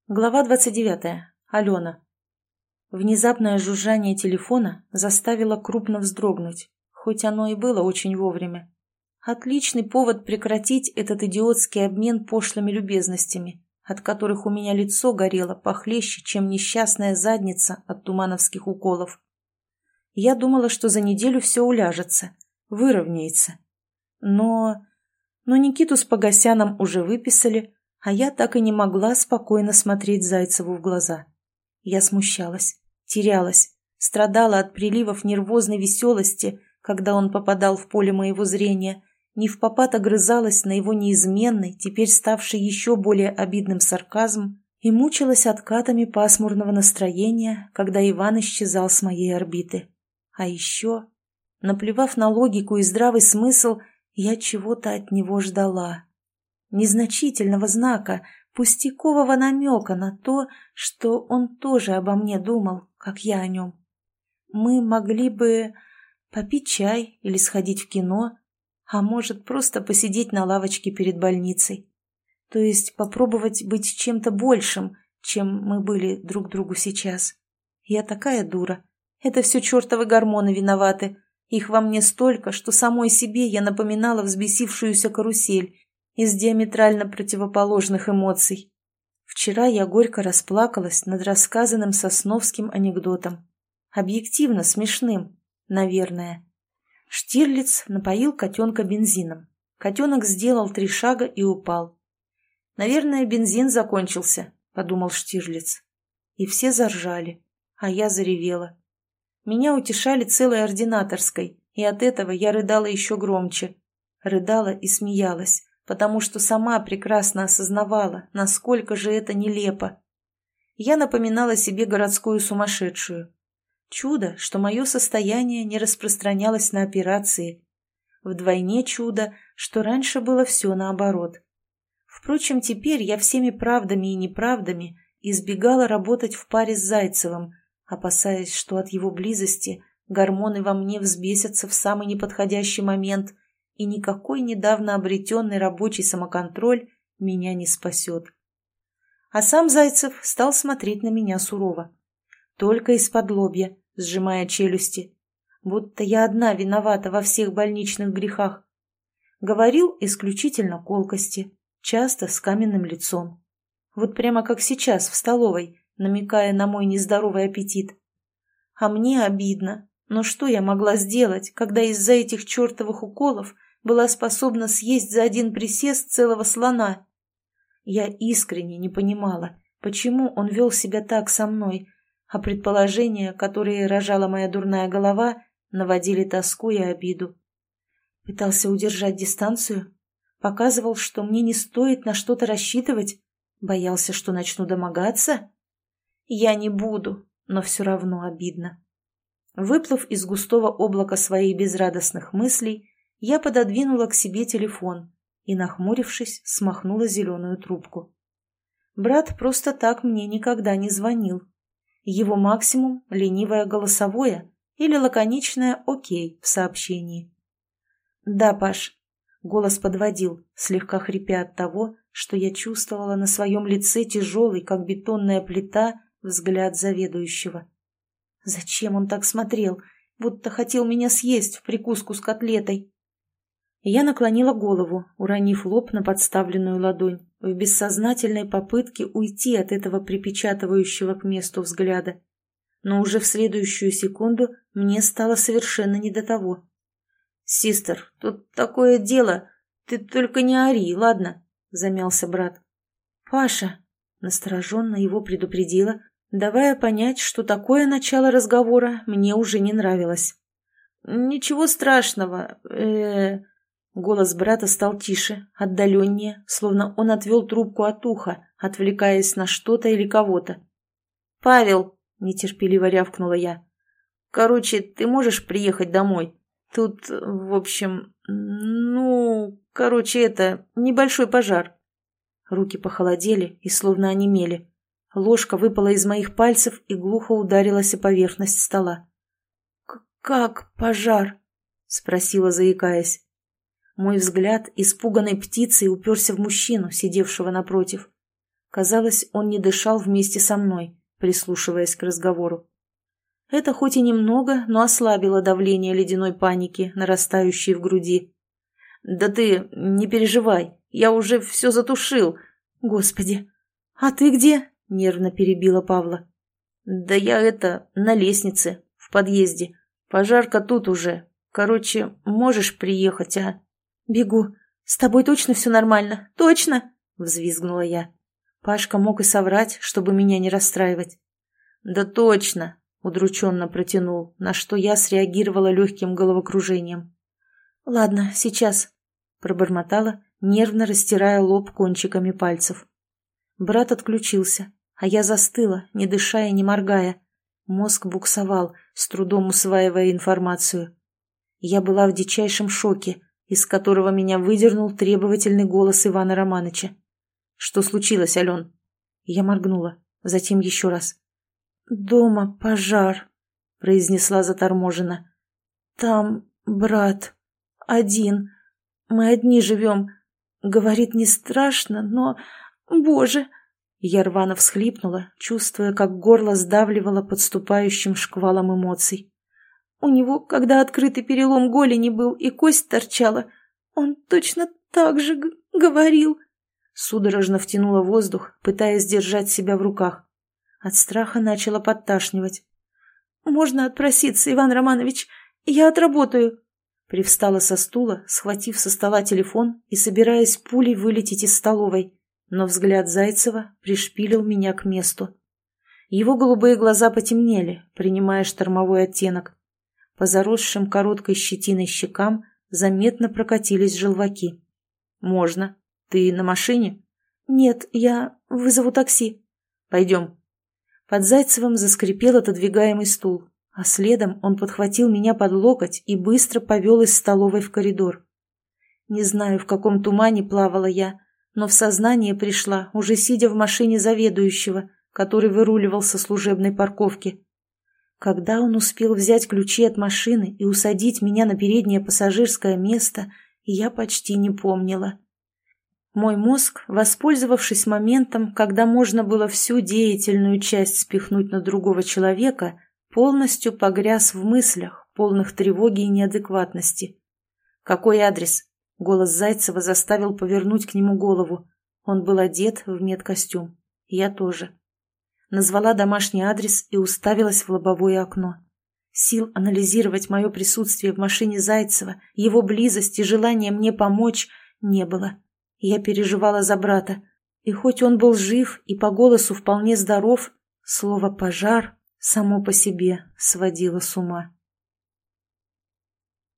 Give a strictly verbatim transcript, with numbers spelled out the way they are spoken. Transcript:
Глава двадцать девятая. Алена. Внезапное жужжание телефона заставило крупно вздрогнуть, хоть оно и было очень вовремя. Отличный повод прекратить этот идиотский обмен пошлыми любезностями, от которых у меня лицо горело похлеще, чем несчастная задница от тумановских уколов. Я думала, что за неделю все уляжется, выровняется. Но... Но Никиту с Погосяном уже выписали, а я так и не могла спокойно смотреть Зайцеву в глаза. Я смущалась, терялась, страдала от приливов нервозной веселости, когда он попадал в поле моего зрения, невпопад огрызалась на его неизменный, теперь ставший еще более обидным сарказм, и мучилась откатами пасмурного настроения, когда Иван исчезал с моей орбиты. А еще, наплевав на логику и здравый смысл, я чего-то от него ждала. Незначительного знака, пустякового намека на то, что он тоже обо мне думал, как я о нем. Мы могли бы попить чай или сходить в кино, а может, просто посидеть на лавочке перед больницей. То есть попробовать быть чем-то большим, чем мы были друг другу сейчас. Я такая дура. Это все чертовы гормоны виноваты. Их во мне столько, что самой себе я напоминала взбесившуюся карусель из диаметрально противоположных эмоций. Вчера я горько расплакалась над рассказанным Сосновским анекдотом. Объективно смешным, наверное. Штирлиц напоил котенка бензином. Котенок сделал три шага и упал. «Наверное, бензин закончился», — подумал Штирлиц. И все заржали, а я заревела. Меня утешали целой ординаторской, и от этого я рыдала еще громче. Рыдала и смеялась, потому что сама прекрасно осознавала, насколько же это нелепо. Я напоминала себе городскую сумасшедшую. Чудо, что мое состояние не распространялось на операции. Вдвойне чудо, что раньше было все наоборот. Впрочем, теперь я всеми правдами и неправдами избегала работать в паре с Зайцевым, опасаясь, что от его близости гормоны во мне взбесятся в самый неподходящий момент, и никакой недавно обретенный рабочий самоконтроль меня не спасет. А сам Зайцев стал смотреть на меня сурово. Только из-под лобья, сжимая челюсти, будто я одна виновата во всех больничных грехах. Говорил исключительно колкости, часто с каменным лицом. Вот прямо как сейчас в столовой, намекая на мой нездоровый аппетит. А мне обидно, но что я могла сделать, когда из-за этих чертовых уколов была способна съесть за один присест целого слона? Я искренне не понимала, почему он вел себя так со мной, а предположения, которые рожала моя дурная голова, наводили тоску и обиду. Пытался удержать дистанцию, показывал, что мне не стоит на что-то рассчитывать, боялся, что начну домогаться. Я не буду, но все равно обидно. Выплыв из густого облака своих безрадостных мыслей, я пододвинула к себе телефон и, нахмурившись, смахнула зеленую трубку. Брат просто так мне никогда не звонил. Его максимум — ленивое голосовое или лаконичное «Окей» в сообщении. «Да, Паш», — голос подводил, слегка хрипя от того, что я чувствовала на своем лице тяжелый, как бетонная плита, взгляд заведующего. Зачем он так смотрел, будто хотел меня съесть в прикуску с котлетой? Я наклонила голову, уронив лоб на подставленную ладонь, в бессознательной попытке уйти от этого припечатывающего к месту взгляда. Но уже в следующую секунду мне стало совершенно не до того. «Систер, тут такое дело, ты только не ори, ладно?» — замялся брат. «Паша», — настороженно его предупредила, давая понять, что такое начало разговора мне уже не нравилось. «Ничего страшного, э-э-э...» Голос брата стал тише, отдаленнее, словно он отвел трубку от уха, отвлекаясь на что-то или кого-то. «Павел», — нетерпеливо рявкнула я, — «короче, ты можешь приехать домой? Тут, в общем, ну, короче, это, небольшой пожар». Руки похолодели и словно онемели. Ложка выпала из моих пальцев и глухо ударилась о поверхность стола. «Как пожар?» — спросила, заикаясь. Мой взгляд испуганной птицей уперся в мужчину, сидевшего напротив. Казалось, он не дышал вместе со мной, прислушиваясь к разговору. Это хоть и немного, но ослабило давление ледяной паники, нарастающей в груди. «Да ты не переживай, я уже все затушил. Господи, а ты где?» — нервно перебила Павла. «Да я это, на лестнице, в подъезде. Пожарка тут уже. Короче, можешь приехать, а?» «Бегу. С тобой точно все нормально? Точно?» — взвизгнула я. Пашка мог и соврать, чтобы меня не расстраивать. «Да точно!» — удрученно протянул, на что я среагировала легким головокружением. «Ладно, сейчас», — пробормотала, нервно растирая лоб кончиками пальцев. Брат отключился, а я застыла, не дыша и не моргая. Мозг буксовал, с трудом усваивая информацию. Я была в дичайшем шоке, из которого меня выдернул требовательный голос Ивана Романыча. «Что случилось, Ален?» Я моргнула, затем еще раз. «Дома пожар», — произнесла заторможенно. «Там брат. Один. Мы одни живем. Говорит, не страшно, но... Боже!» Я рвано всхлипнула, чувствуя, как горло сдавливало подступающим шквалом эмоций. «У него, когда открытый перелом голени был и кость торчала, он точно так же г- говорил». Судорожно втянула воздух, пытаясь держать себя в руках. От страха начала подташнивать. «Можно отпроситься, Иван Романович? Я отработаю». Привстала со стула, схватив со стола телефон и собираясь пулей вылететь из столовой, но взгляд Зайцева пришпилил меня к месту. Его голубые глаза потемнели, принимая штормовой оттенок. По заросшим короткой щетиной щекам заметно прокатились желваки. «Можно. Ты на машине?» «Нет, я вызову такси». «Пойдем». Под Зайцевым заскрипел отодвигаемый стул, а следом он подхватил меня под локоть и быстро повел из столовой в коридор. Не знаю, в каком тумане плавала я, но в сознание пришла, уже сидя в машине заведующего, который выруливал со служебной парковки. Когда он успел взять ключи от машины и усадить меня на переднее пассажирское место, я почти не помнила. Мой мозг, воспользовавшись моментом, когда можно было всю деятельную часть спихнуть на другого человека, полностью погряз в мыслях, полных тревоги и неадекватности. «Какой адрес?» — голос Зайцева заставил повернуть к нему голову. Он был одет в медкостюм. Я тоже. Назвала домашний адрес и уставилась в лобовое окно. Сил анализировать мое присутствие в машине Зайцева, его близость и желание мне помочь не было. Я переживала за брата, и хоть он был жив и по голосу вполне здоров, слово «пожар» само по себе сводило с ума.